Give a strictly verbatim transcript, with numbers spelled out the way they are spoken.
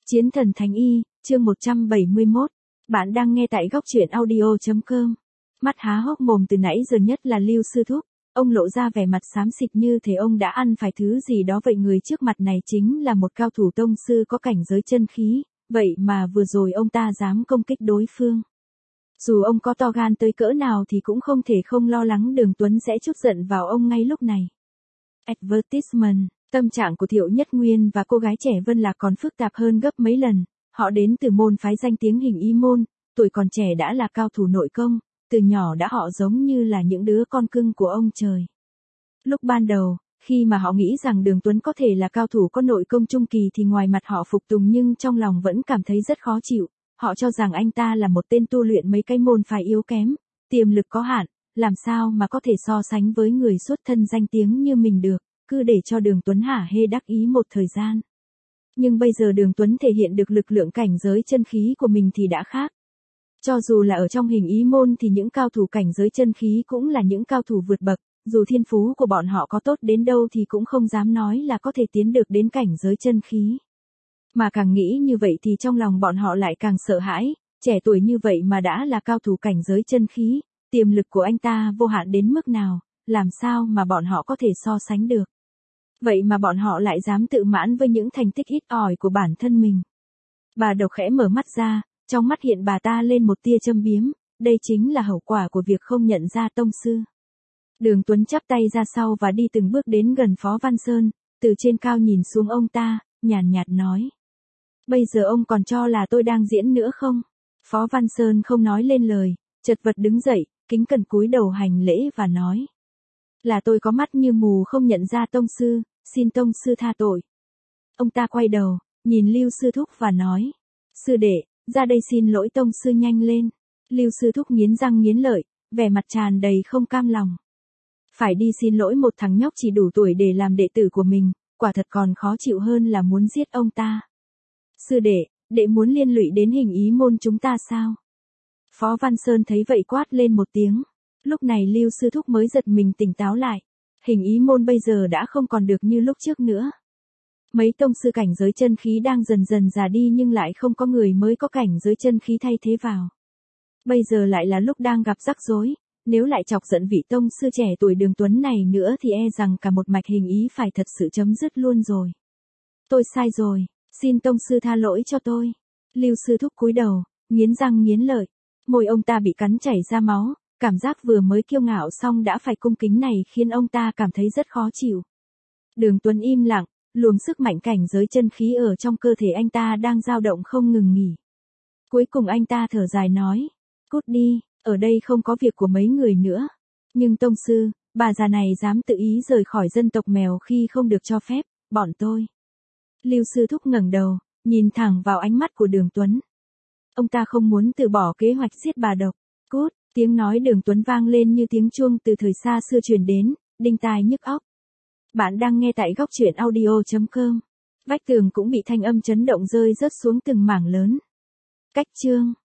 Chiến thần Thánh Y, chương một trăm bảy mươi mốt. Bạn đang nghe tại góc truyện audio chấm com. Mắt há hốc mồm từ nãy giờ nhất là Lưu Sư Thúc. Ông lộ ra vẻ mặt xám xịt như thể ông đã ăn phải thứ gì đó vậy. Người trước mặt này chính là một cao thủ tông sư có cảnh giới chân khí, vậy mà vừa rồi ông ta dám công kích đối phương. Dù ông có to gan tới cỡ nào thì cũng không thể không lo lắng Đường Tuấn sẽ trút giận vào ông ngay lúc này. Advertisement. Tâm trạng của Thiệu Nhất Nguyên và cô gái trẻ Vân Lạc còn phức tạp hơn gấp mấy lần. Họ đến từ môn phái danh tiếng Hình Ý môn, tuổi còn trẻ đã là cao thủ nội công, từ nhỏ đã họ giống như là những đứa con cưng của ông trời. Lúc ban đầu, khi mà họ nghĩ rằng Đường Tuấn có thể là cao thủ có nội công trung kỳ thì ngoài mặt họ phục tùng nhưng trong lòng vẫn cảm thấy rất khó chịu. Họ cho rằng anh ta là một tên tu luyện mấy cái môn phái yếu kém, tiềm lực có hạn, làm sao mà có thể so sánh với người xuất thân danh tiếng như mình được. Cứ để cho Đường Tuấn hả hê đắc ý một thời gian. Nhưng bây giờ Đường Tuấn thể hiện được lực lượng cảnh giới chân khí của mình thì đã khác. Cho dù là ở trong Hình Ý môn thì những cao thủ cảnh giới chân khí cũng là những cao thủ vượt bậc, dù thiên phú của bọn họ có tốt đến đâu thì cũng không dám nói là có thể tiến được đến cảnh giới chân khí. Mà càng nghĩ như vậy thì trong lòng bọn họ lại càng sợ hãi, trẻ tuổi như vậy mà đã là cao thủ cảnh giới chân khí, tiềm lực của anh ta vô hạn đến mức nào, làm sao mà bọn họ có thể so sánh được. Vậy mà bọn họ lại dám tự mãn với những thành tích ít ỏi của bản thân mình. Bà Độc khẽ mở mắt ra, trong mắt hiện bà ta lên một tia châm biếm, đây chính là hậu quả của việc không nhận ra tông sư. Đường Tuấn chắp tay ra sau và đi từng bước đến gần Phó Văn Sơn, từ trên cao nhìn xuống ông ta, nhàn nhạt nói. Bây giờ ông còn cho là tôi đang diễn nữa không? Phó Văn Sơn không nói lên lời, chật vật đứng dậy, kính cẩn cúi đầu hành lễ và nói. Là tôi có mắt như mù không nhận ra tông sư, xin tông sư tha tội. Ông ta quay đầu, nhìn Lưu Sư Thúc và nói. Sư đệ, ra đây xin lỗi tông sư nhanh lên. Lưu Sư Thúc nghiến răng nghiến lợi, vẻ mặt tràn đầy không cam lòng. Phải đi xin lỗi một thằng nhóc chỉ đủ tuổi để làm đệ tử của mình, quả thật còn khó chịu hơn là muốn giết ông ta. Sư đệ, đệ muốn liên lụy đến Hình Ý môn chúng ta sao? Phó Văn Sơn thấy vậy quát lên một tiếng. Lúc này Lưu Sư Thúc mới giật mình tỉnh táo lại. Hình Ý môn bây giờ đã không còn được như lúc trước nữa. Mấy tông sư cảnh giới chân khí đang dần dần già đi nhưng lại không có người mới có cảnh giới chân khí thay thế vào. Bây giờ lại là lúc đang gặp rắc rối, nếu lại chọc giận vị tông sư trẻ tuổi Đường Tuấn này nữa thì e rằng cả một mạch Hình Ý phải thật sự chấm dứt luôn rồi. Tôi sai rồi, xin tông sư tha lỗi cho tôi. Lưu Sư Thúc cúi đầu, nghiến răng nghiến lợi, môi ông ta bị cắn chảy ra máu. Cảm giác vừa mới kiêu ngạo xong đã phải cung kính này khiến ông ta cảm thấy rất khó chịu. Đường Tuấn im lặng, luồng sức mạnh cảnh giới chân khí ở trong cơ thể anh ta đang dao động không ngừng nghỉ. Cuối cùng anh ta thở dài nói, cút đi, ở đây không có việc của mấy người nữa. Nhưng tông sư, bà già này dám tự ý rời khỏi dân tộc mèo khi không được cho phép, bọn tôi. Lưu Sư Thúc ngẩng đầu, nhìn thẳng vào ánh mắt của Đường Tuấn. Ông ta không muốn từ bỏ kế hoạch giết bà Độc. Cút. Tiếng nói Đường Tuấn vang lên như tiếng chuông từ thời xa xưa truyền đến, đinh tai nhức óc. Bạn đang nghe tại góc truyện audio chấm com. Vách tường cũng bị thanh âm chấn động rơi rớt xuống từng mảng lớn. Cách chương.